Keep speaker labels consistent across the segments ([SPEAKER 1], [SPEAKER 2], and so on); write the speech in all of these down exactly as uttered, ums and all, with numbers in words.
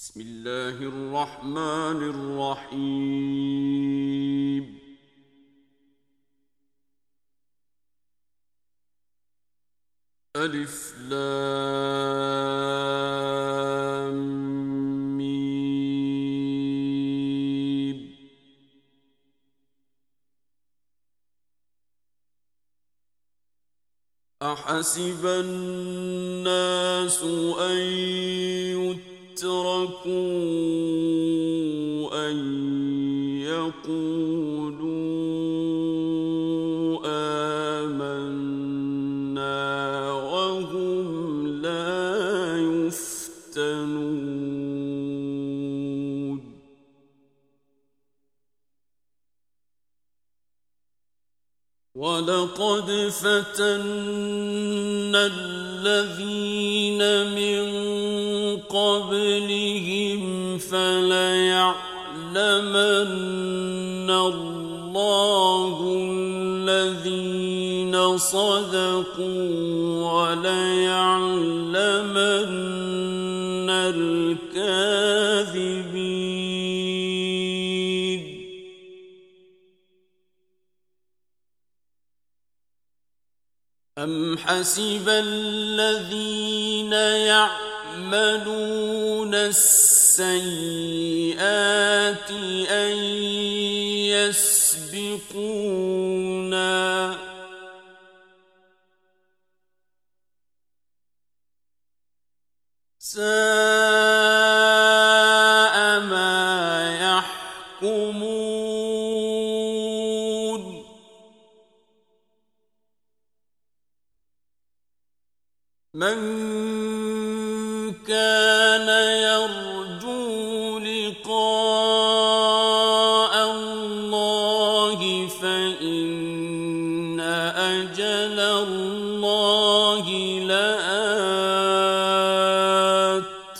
[SPEAKER 1] بسم الله الرحمن الرحيم. ألف لام ميم. أحسب الناس أن يتركوا أن يقولوا آمنا وهم لا يفتنون. ولقد فتنا الذين من قبلهم فليعلمن الله الذين صدقوا وليعلمن الكاذبين. أم حسب الذين يعملون السيئات أن يسبقونا ساء ما يحكمون. من كان يرجو لقاء الله فإن أجل الله لآت.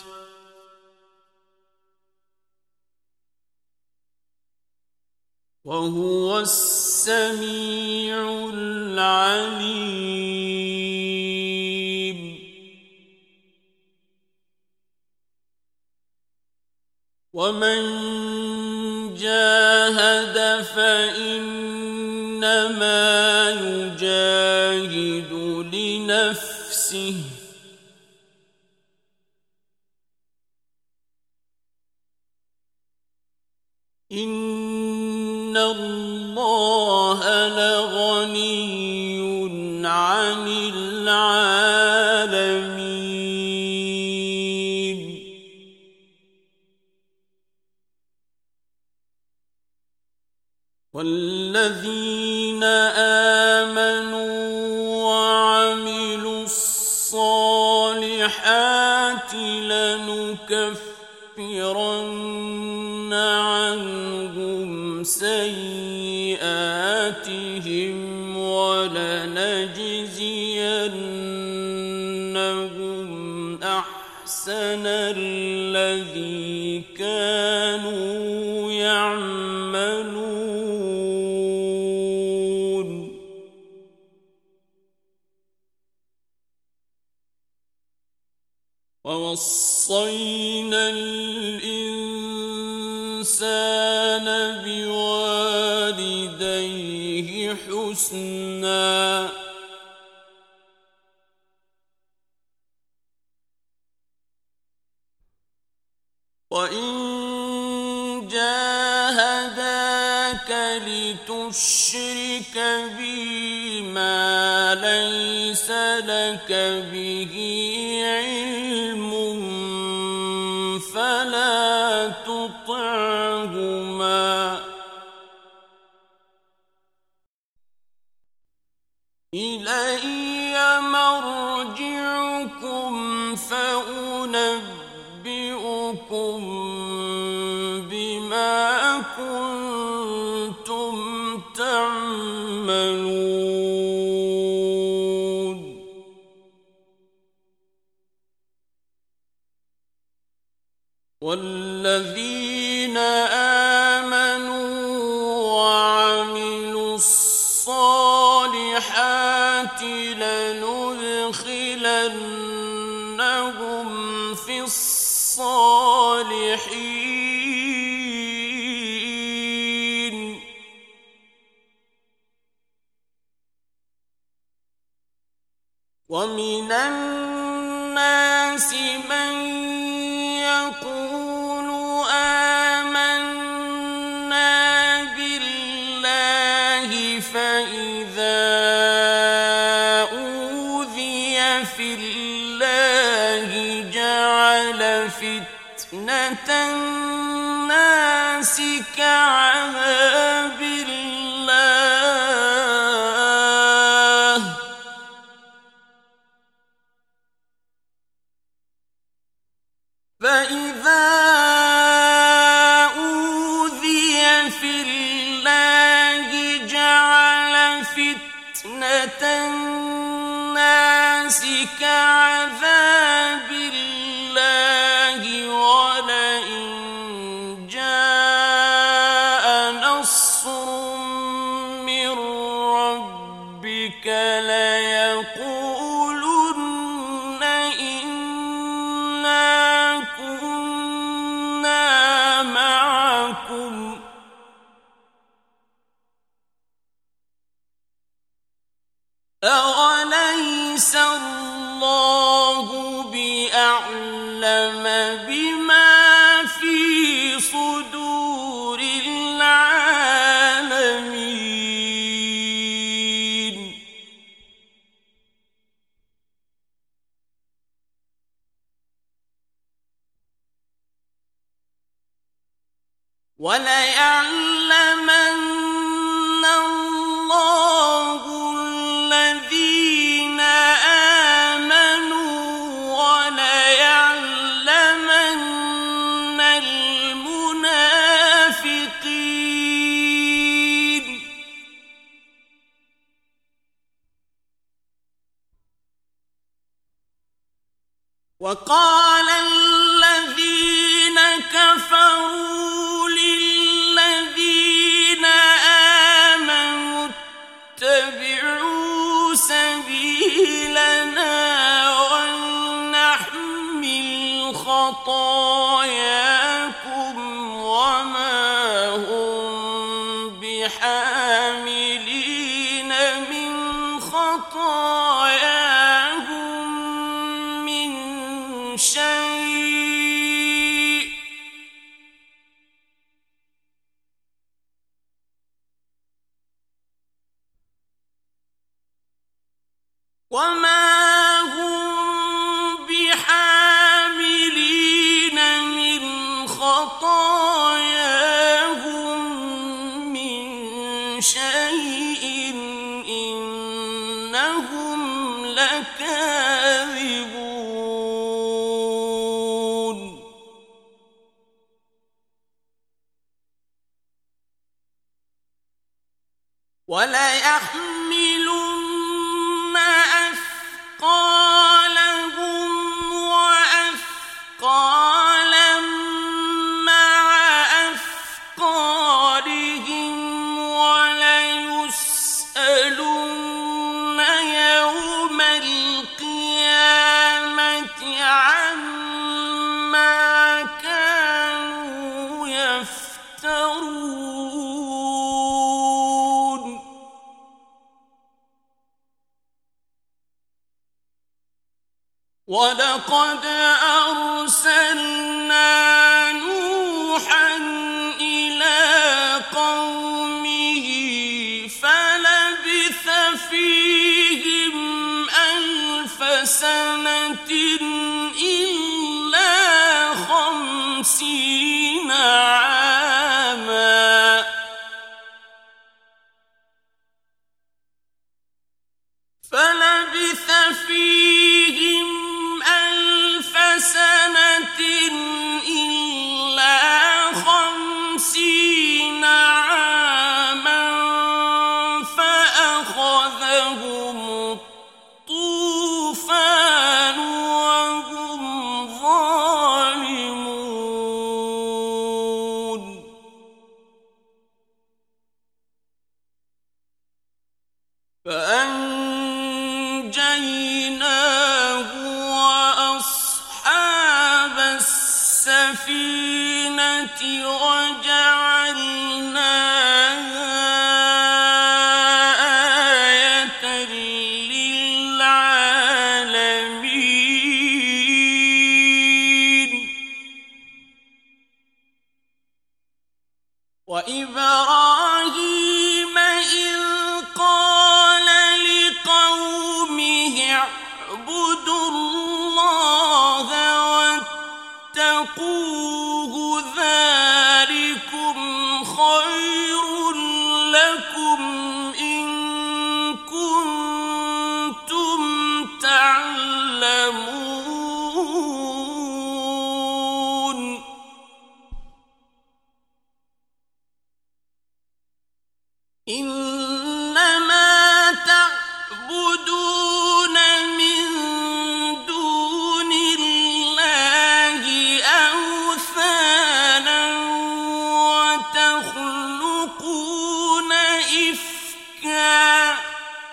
[SPEAKER 1] وهو السميع العليم. ومن جاهد فإنما يجاهد لنفسه إن الله لغني عن العالمين. والذين آمنوا وعملوا الصالحات لنكفرن عنهم سيئاتهم ولنجزينهم أحسن الذي كانوا يعملون. ووصينا الإنسان بوالديه حسنا وإن جاهداك لتشرك بي ما ليس لك به علم فلا تطعهما إلي مرجعكم فأنبئكم بما كنتم تعملون. والذين آمنوا وعملوا الصالحات لندخلنهم في الصالحين الصالحين ومن الناس من يقول آمنا بالله فإذا أوذي في الله جعل فتنة الناس كعذاب الله فإذا أوذي في الله جعل فتنة الناس كعذاب الله ولئن جاء نصر من ربك ليقولن إنا كنا معكم أوليس الله بأعلم بما في صدور العالمين وليعلمن الله الذين آمنوا وليعلمن المنافقين وقال الذين كفروا للذين آمنوا اتبعوا سبيلنا ولنحمل خطاياكم وما هم بحاملين من خطاياهم من شيء وما هم بحاملين من خطاياهم من شيء إنهم لكاذبون وليحملن أثقالهم وأثقالا مع أثقالهم وليسألن يوم القيامة عما كانوا يفترون ولقد أرسلنا نوحا إلى قومه فلبث فيهم ألف سنة إلا خمسين عاما فلبث فيهم ألف سنة إلا خمسين عاما فأخذهم الطوفان وهم ظالمون السفينة وجعلناها آية للعالمين وإبراهيم إذ قال لقومه اعبدوا الله واتقوه ذلكم خير لكم إن كنتم تعلمون إنما تعبدون من دون الله أوثانا وتخلقون إفكا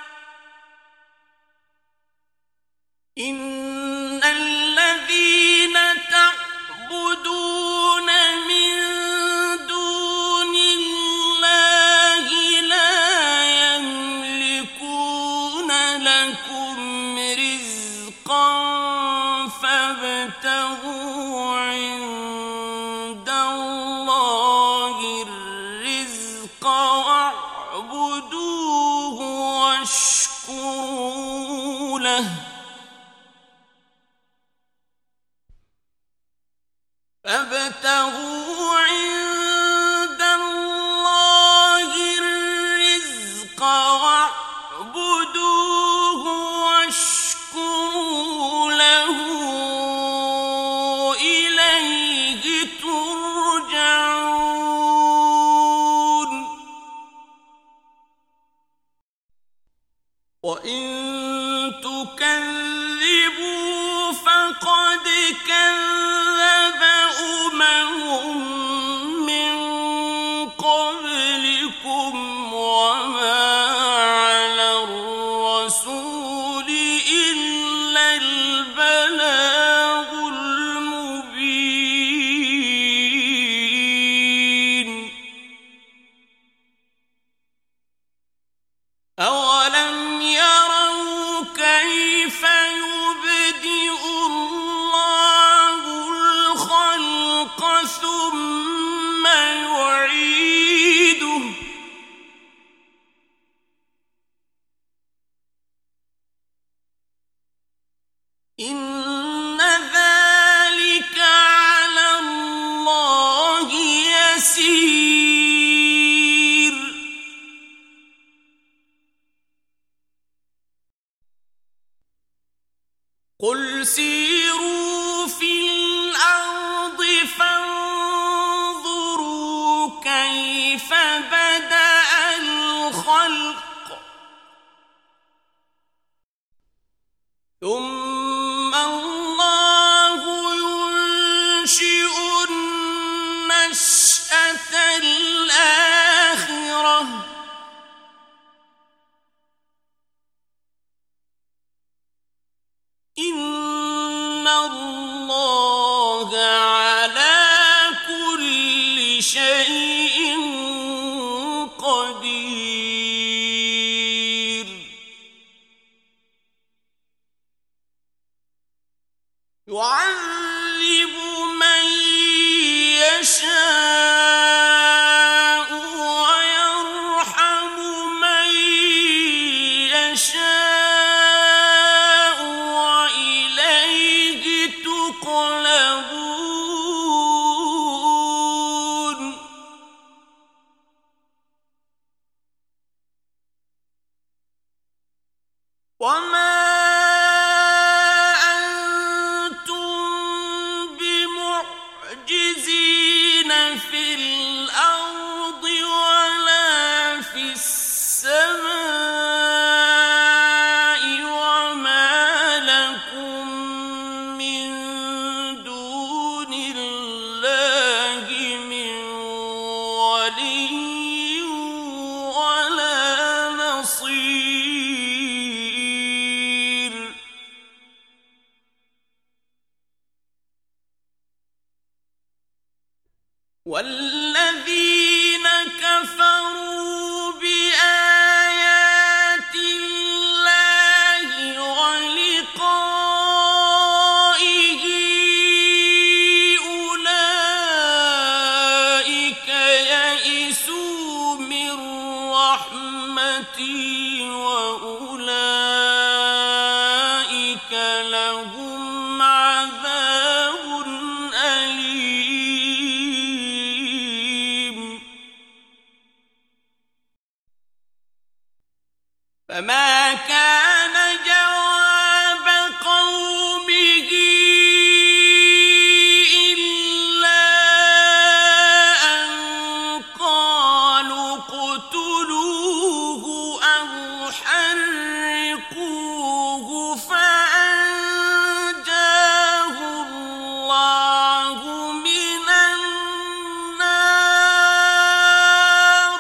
[SPEAKER 1] إن الذين تعبدون من دون الله لا يملكون لكم رزقا فابتغوا عند الله الرزق واعبدوه واشكروا له فابتغوا عند الله الرزق واعبدوه واشكروا له إليه ترجعون وإن تكذبوا فقد كذب أمم من قبلكم وما على الرسول إلا البلاغ المبين أولم يروا كيف يبدئ الله الخلق ثم يعيده إن ذلك على الله يسير قل سيروا في الأرض فانظروا كيف بدأ الخلق ثم الله ينشئ النشأة الآخرة إن الله على كل شيء قدير يعذب من يشاء ويرحم من يشاء وإليه تقلبون وما في الأرض ولا في السماء وما لكم من دون الله من ولي ولا نصير والذين كفروا بآيات الله ولقائه أولئك يئسوا من رحمتي وأولئك لهم عذاب أليم. فما كان جواب قومه إلا أن قالوا اقتلوه أو حرقوه فأنجاه الله من النار.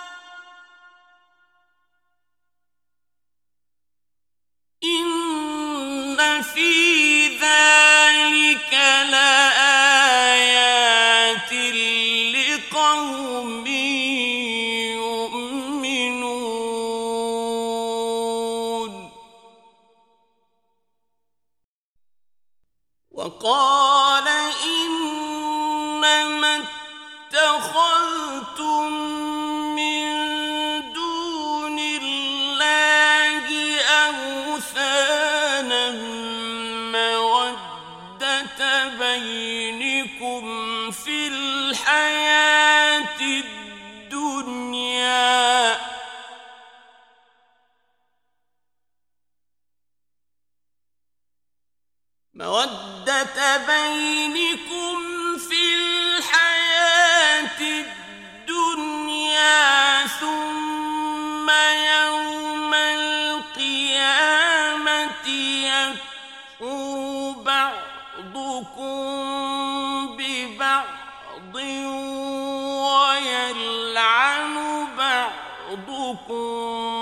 [SPEAKER 1] إن في ذلك لآيات لقوم يؤمنون. وقال إنما اتخذتم من دون الله أوثانا مودة بينكم في الحياة الدنيا مودة بينكم في الحياة الدنيا ثم يوم القيامة يكفر بعضكم ببعض ويلعن بعضكم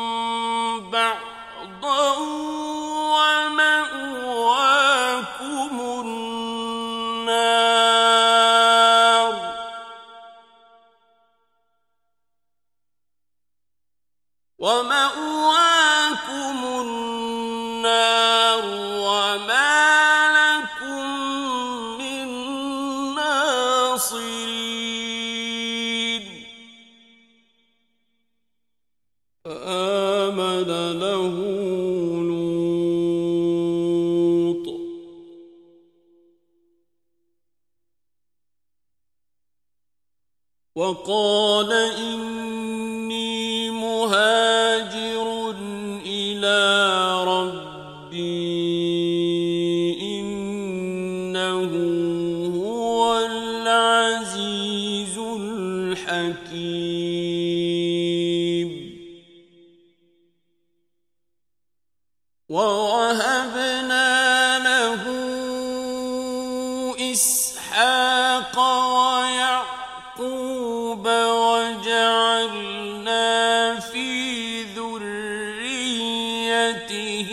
[SPEAKER 1] بعضا ومأواكم النار. ومأواكم النار وما لكم من ناصرين. فآمن له لوط وقال إني مهاجر إلى ربي إنه هو العزيز الحكيم. ووهبنا له إسحاق ويعقوب وجعلنا في ذريته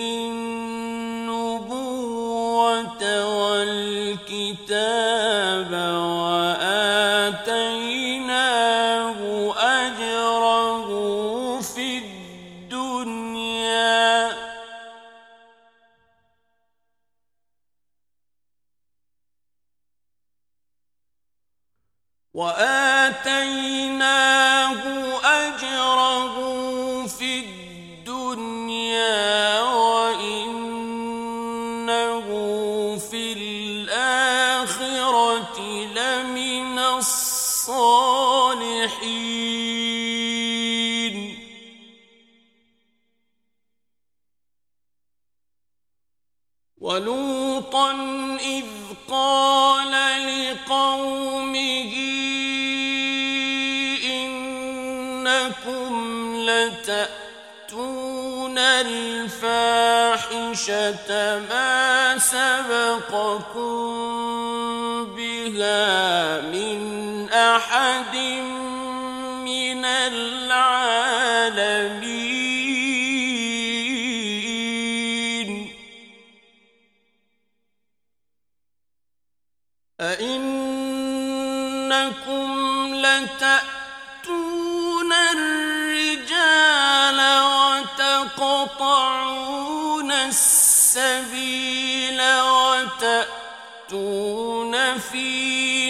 [SPEAKER 1] النبوة والكتاب وآتيناه أجره في الدنيا وآتيناه أجره في الدنيا وإنه في الآخرة لمن الصالحين. ولوطا إذ قال لقومه إنكم لتأتون الفاحشة ما سبقكم بها من أحد من العالمين. أئنكم إنكم لتأتون الرجال وتقطعون السبيل وتأتون في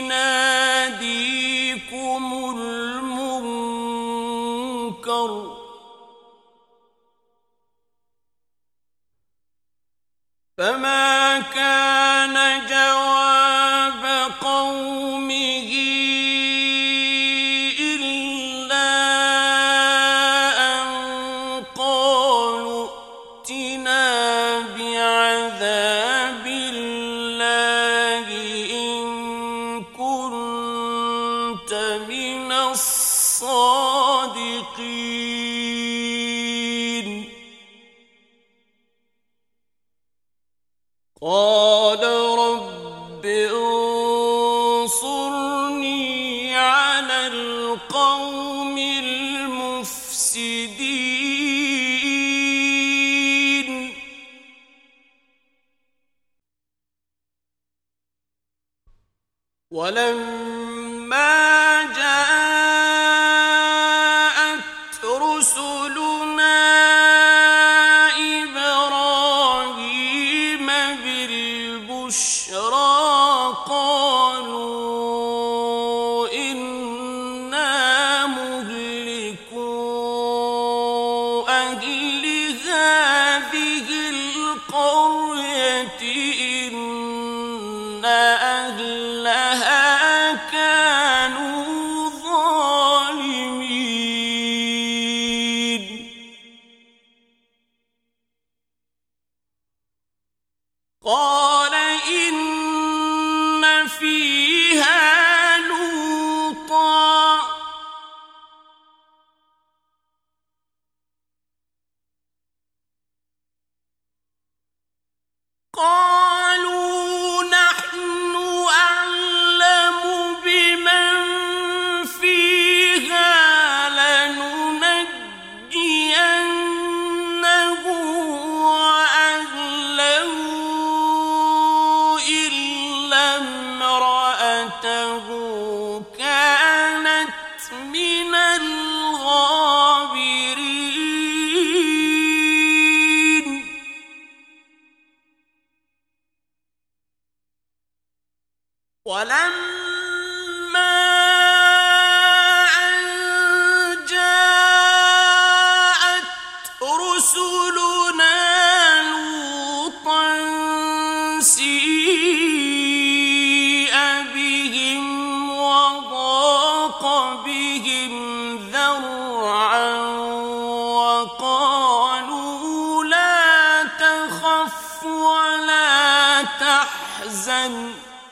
[SPEAKER 1] ناديكم المنكر فما كان جواب قومه إلا أن قالوا ائتنا بعذاب الله إن كنت من الصادقين قال رب انصرني على القوم المفسدين ولما جاءت رسلنا إبراهيم بالبشرى قالوا إنا مهلكو أهل هذه القرية إن أهلها كانوا ظالمين قال إن فيها لوطا قالوا نحن أعلم بمن فيها لننجينه وأهله إلا امرأته كانت من الغابرين ولما أن جاءت رسلنا لوطا سيء بهم وضاق بهم ذرعا وقالوا لا تخف ولا تحزن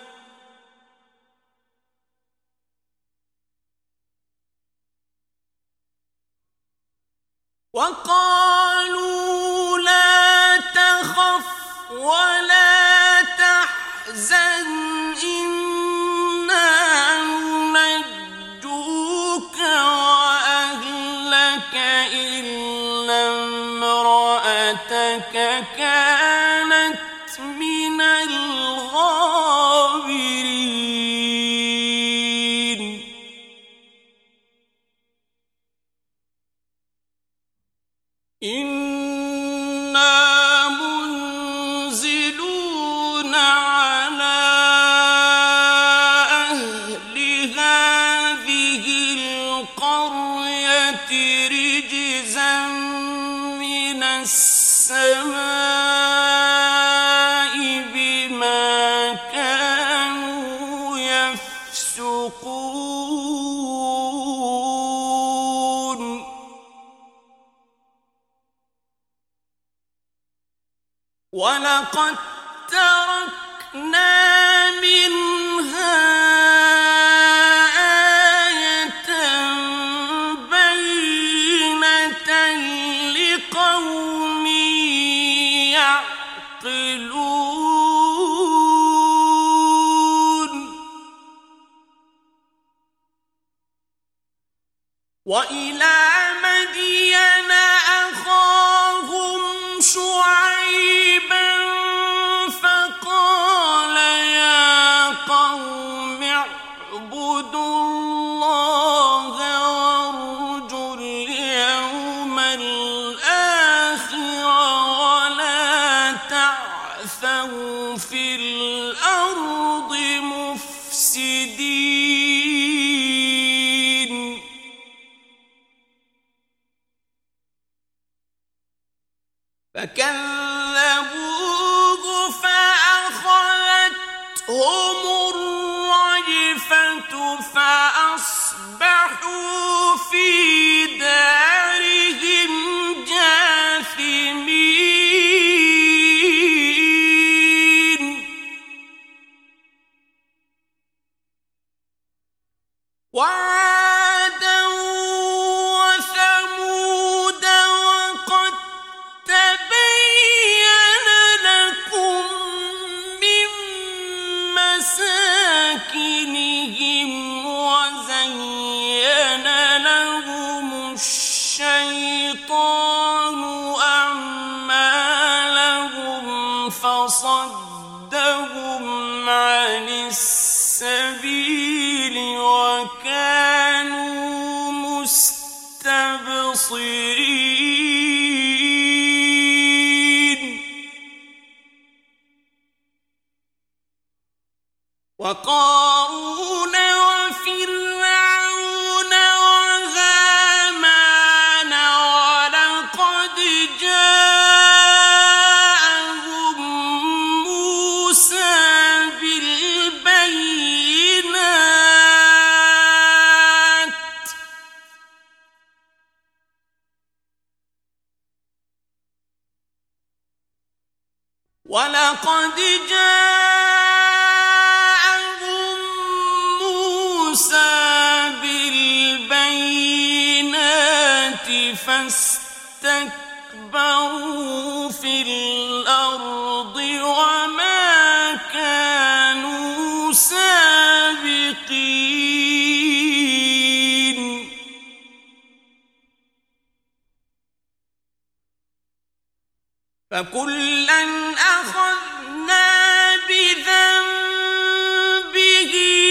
[SPEAKER 1] وقالوا لا تخف ولا تحزن إنا ننجوك وأهلك إلا امرأتك كانت من الغابرين إنا منزلون على أهل هذه القرية رجزا من السماء بما كانوا يفسقون ولقد تركنا منها آية بينة لقوم يعقلون وإلى مدين أخاهم شعيبا فقال يا قوم اعبدوا واعبدوا الله وارجوا اليوم الآخر ولا تعثوا في الأرض مفسدين فكذبوه فأخذتهم الرجفة فأصبحوا في دارهم جاثمين وعادا وثمود وقد تبين لكم من مساكنهم وزين لهم الشيطان أعمالهم فصدهم عن السبيل وكانوا مستبصرين وقارون وفرعون وهامان ولقد جاءهم موسى بالبينات ولقد جاءهم موسى بالبينات فاستكبروا في الأرض وما كانوا سابقين فكلاً أخذنا بذنبه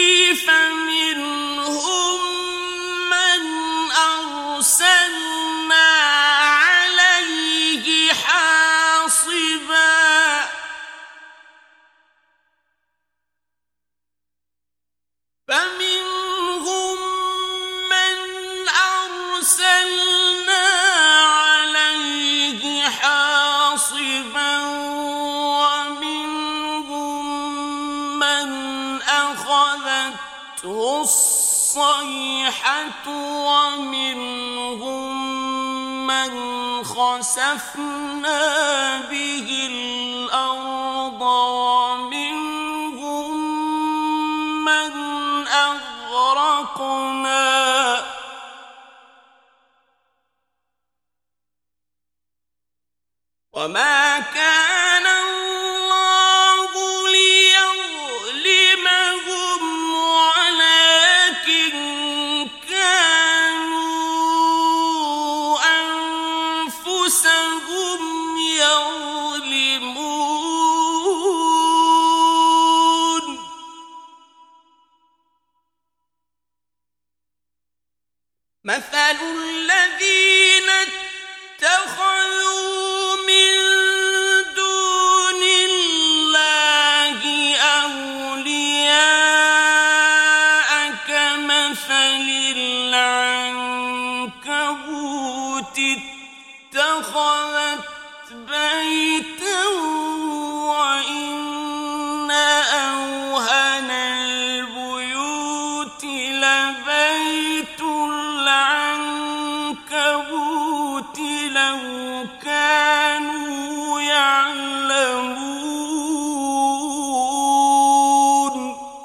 [SPEAKER 1] فمنهم من أرسلنا عليه حاصباً فمنهم من أرسلنا عليه حاصباً ومنهم من أخذته الصيحة ومنهم من خسفنا به الأرض ومنهم من أغرقنا وما كان الله ليظلمهم ولكن كانوا أنفسهم يظلمون مثل الذين اتخذوا من دون الله أولياء كمثل العنكبوت اتخذت بيتا وإن أوهن البيوت لبيت العنكبوت لو كانوا يعلمون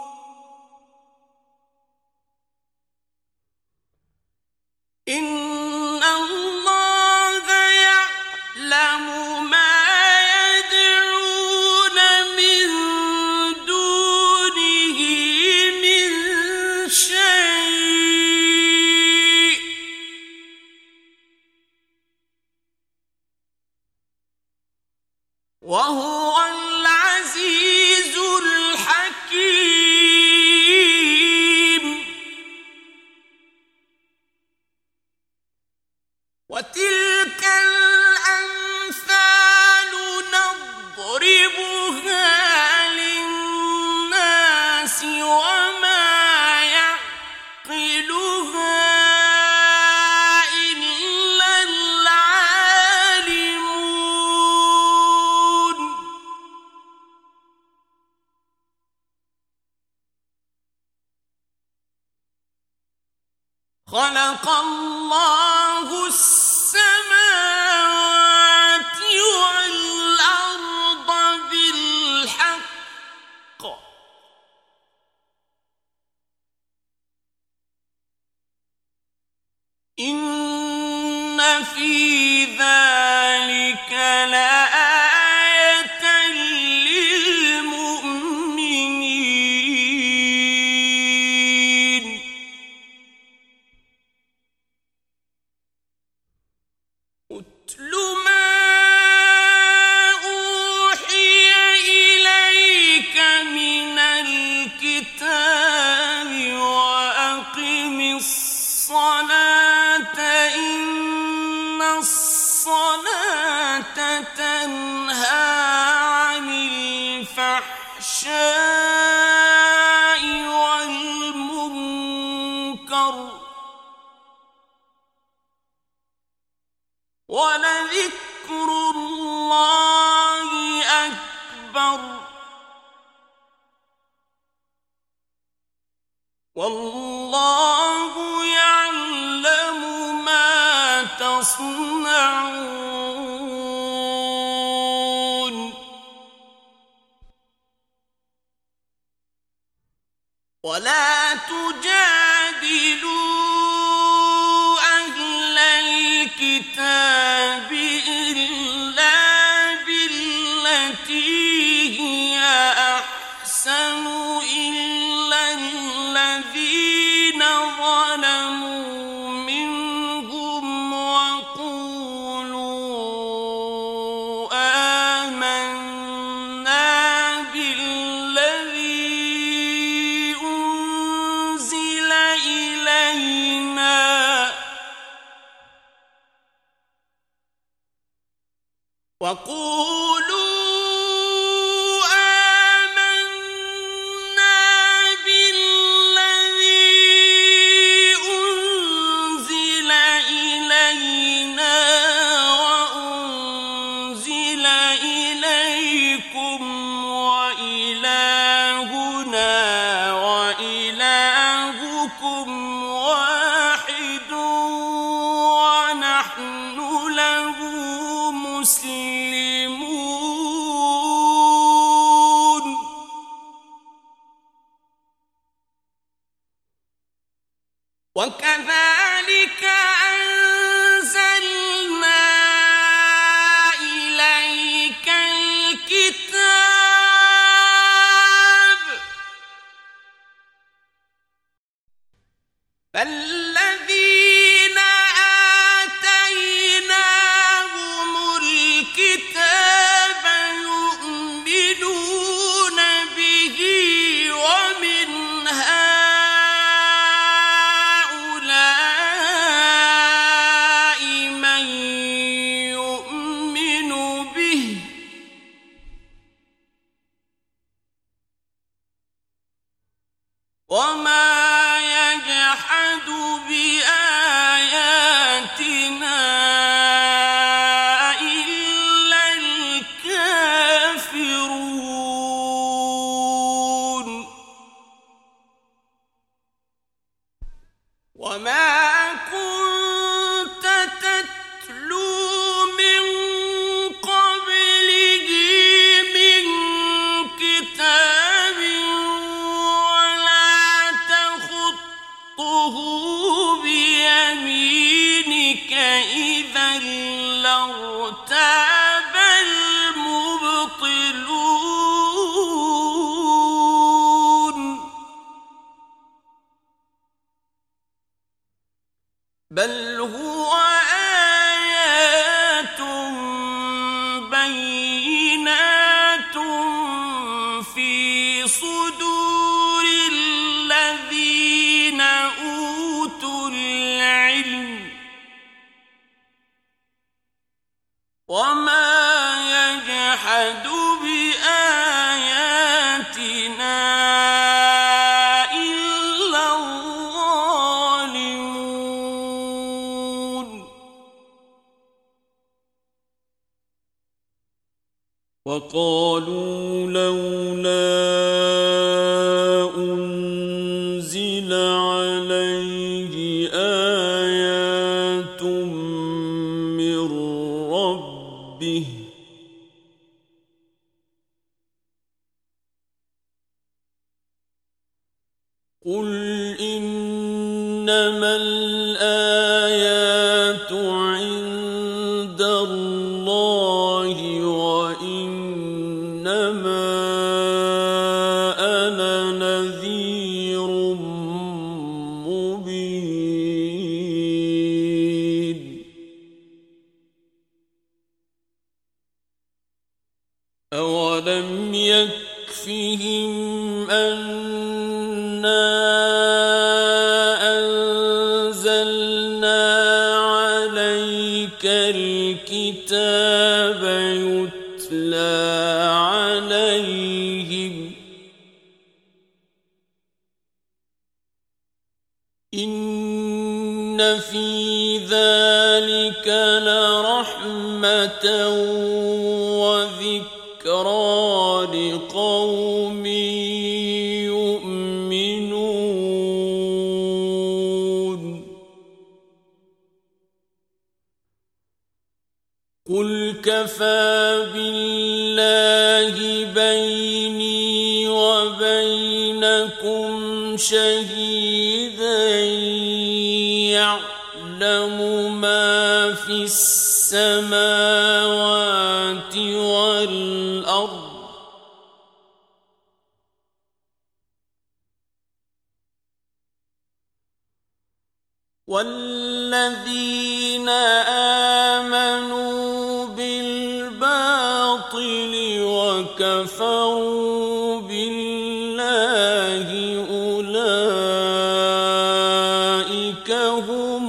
[SPEAKER 1] إن الله يعلم ما يدعون من دونه من شيء وهو العزيز الحكيم خلق الله السماوات والأرض بالحق إن في ذلك لآية للمؤمنين اتل ما أوحي إليك من الكتاب وأقم الصلاة إن الصلاة تنهى عن الفحشاء والمنكر ولذكر الله أكبر والله يعلم ما تصنعون ولا تجادلوا أهل الكتاب إلا بالتي هي أحسن إلا الذين ظلموا منهم وقولوا آمنا بالذي أنزل إلينا وقولوا آمنا بالذي أنزل إلينا وأنزل إليكم وإلهنا وإلهكم واحد ونحن له مسلمون وكذلك أنزلنا إليك الكتاب فالذين آتيناهم الكتاب يؤمنون به ومن هؤلاء من يؤمن به وما يجحد بآياتنا إلا الكافرون وما كنت تتلو من قبله من كتاب ولا تخطه بيمينك إذا لارتاب المبطلون بل هو آيات بينات في صدور الذين أوتوا العلم وما يجحد بآياتنا إلا الظالمون وقالوا لولا أنزل عليه آية إنما الآيات عند الله وإنما أنا نذير مبين. أولم يكفهم أنا أنزلنا عليك الكتاب يتلى عليهم إن في ذلك لرحمة وذكرى لقوم يؤمنون. قل كفى بالله بيني وبينكم شهيدا يعلم ما في السماوات والأرض والذين آمنوا بالباطل وكفروا بالله أولئك هم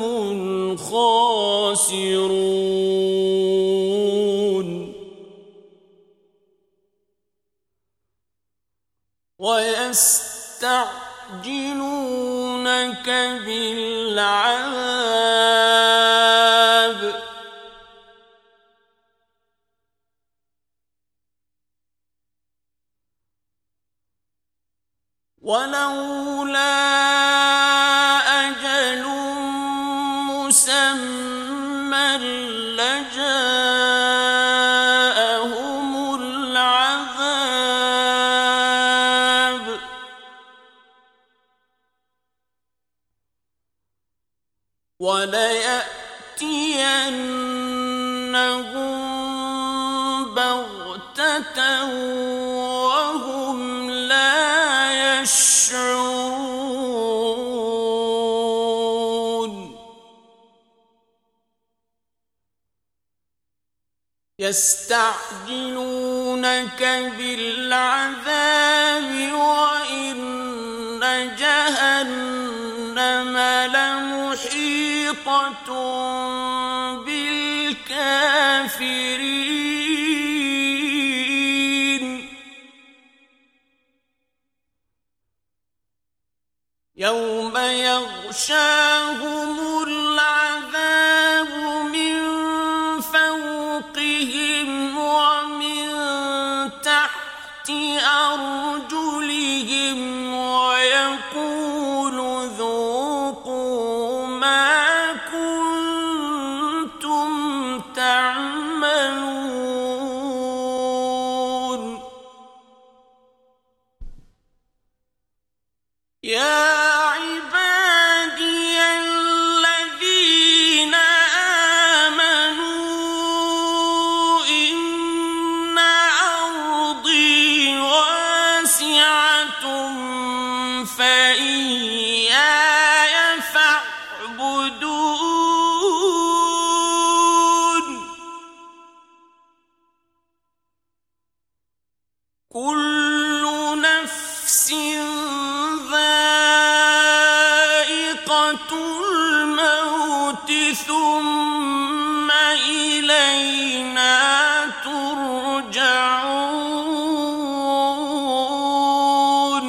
[SPEAKER 1] الخاسرون. ويستعجلونك بالعذاب ولولا أجل مسمى لجاءهم العذاب وليأتينهم بغتة وهم لا يشعرون. يستعجلونك بالعذاب وإن جهنم لمحيطة بالكافرين. يوم يغشاهم العذاب من فوقهم ومن تحت أرجلهم ويقول ذوقوا ما كنتم تعملون. يا عبادي الذين آمنوا إن أرضي واسعة فإياي فاعبدون. كل نفس الموت ثم إلينا ترجعون.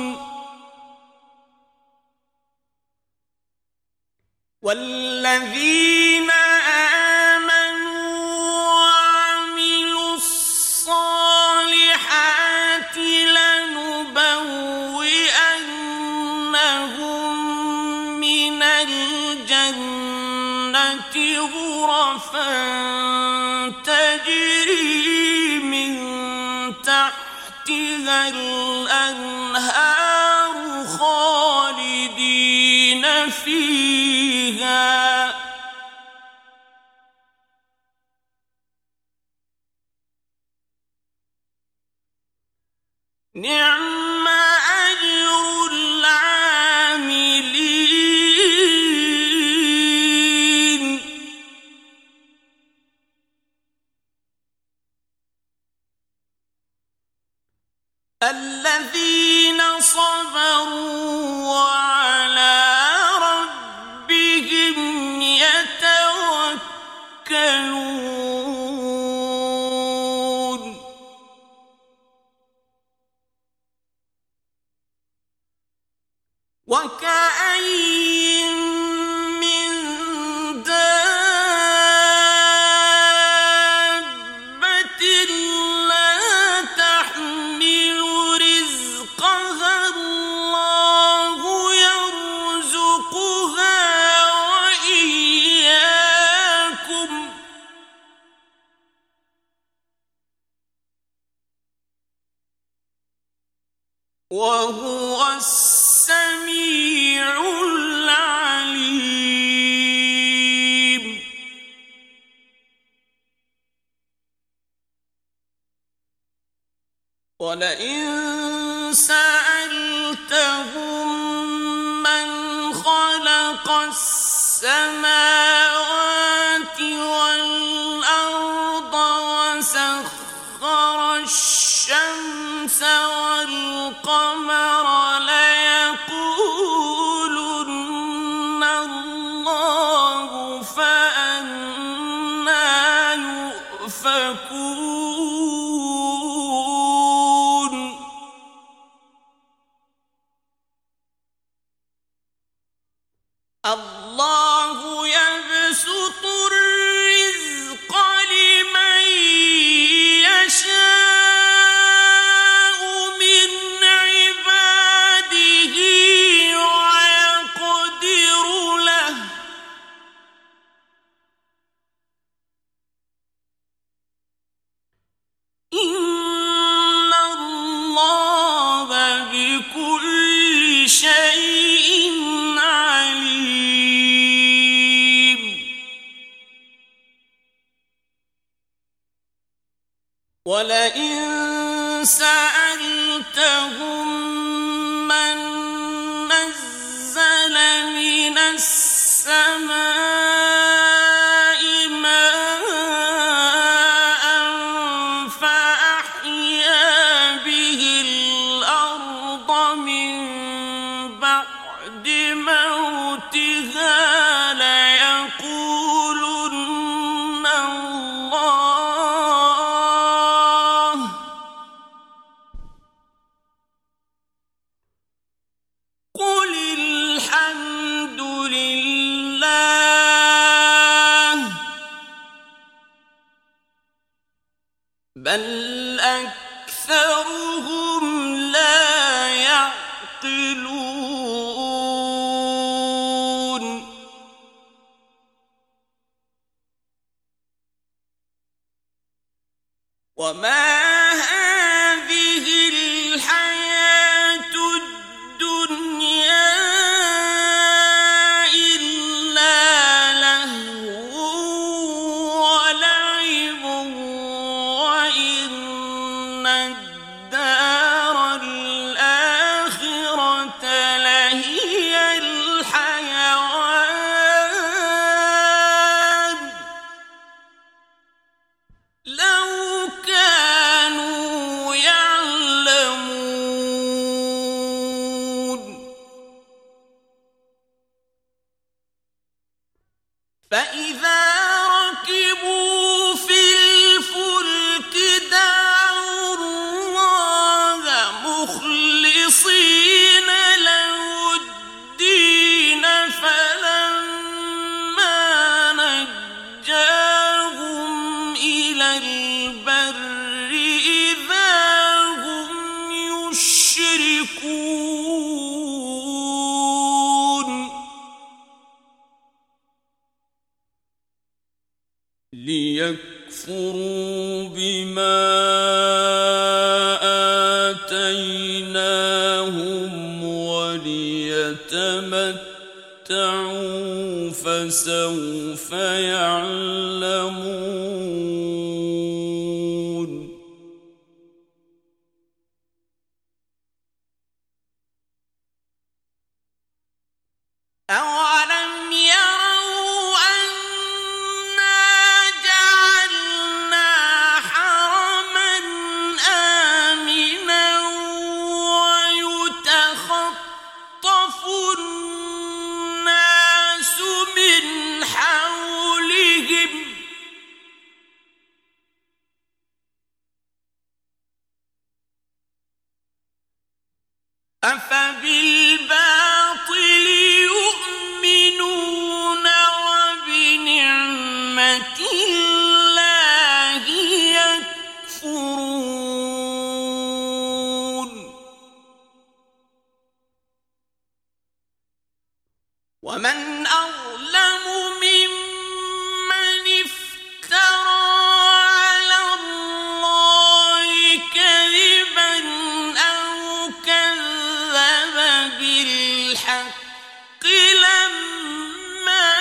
[SPEAKER 1] والذين آمنوا وعملوا الصالحات لنبوئنهم من الجنة غرفا تجري من تحتها الأنهار خالدين فيها نعم أجر العاملين الذين صبروا وعلى ربهم يتوكلون وكأين من دابة لا تحمل رزقها الله يرزقها وإياكم وهو السميع العليم ولئن سألتهم من خلق السماوات والأرض وسخر الشمس والقمر ليقولن الله فأنى يؤفكون الله يبسط الرزق لمن يشاء من عباده ويقدر له إن الله بكل شيء عليم ولئن سألتهم من نزل من السماء ماء فأحيا به الأرض من بعد موتها ليقولن الله قل الحمد لله بل أكثرهم لا يعقلون وما هذه الحياة الدنيا إلا لهو ولعب وإن الدار الآخرة لهي الحيوان لو كانوا يعلمون فإذا ركبوا في الفلك دعوا الله مخلصين له الدين فلما نجاهم إلى البر إذا هم يشركون ليكفروا بما آتيناهم وليتمتعوا اسمعوا فسوف يعلمون أولم يروا أنا جعلنا حرما آمنا ويتخطف الناس من حولهم أفبالباطل يؤمنون وبنعمة الله يكفرون ومن أظلم ممن افترى على الله كذبا أو كذب بالحق لما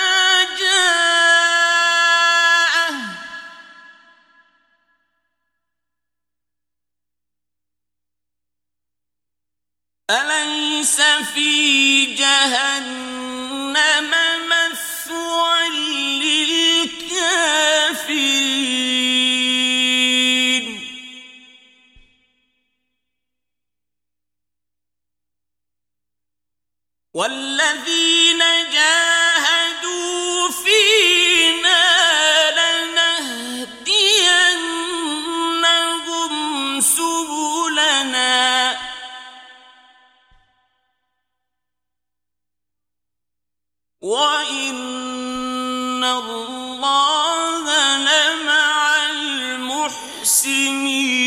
[SPEAKER 1] جاءه أليس في جهنم مثوى للكافرين والذين جاهدوا فينا لنهدينهم سبلنا وإن الله لمع المحسنين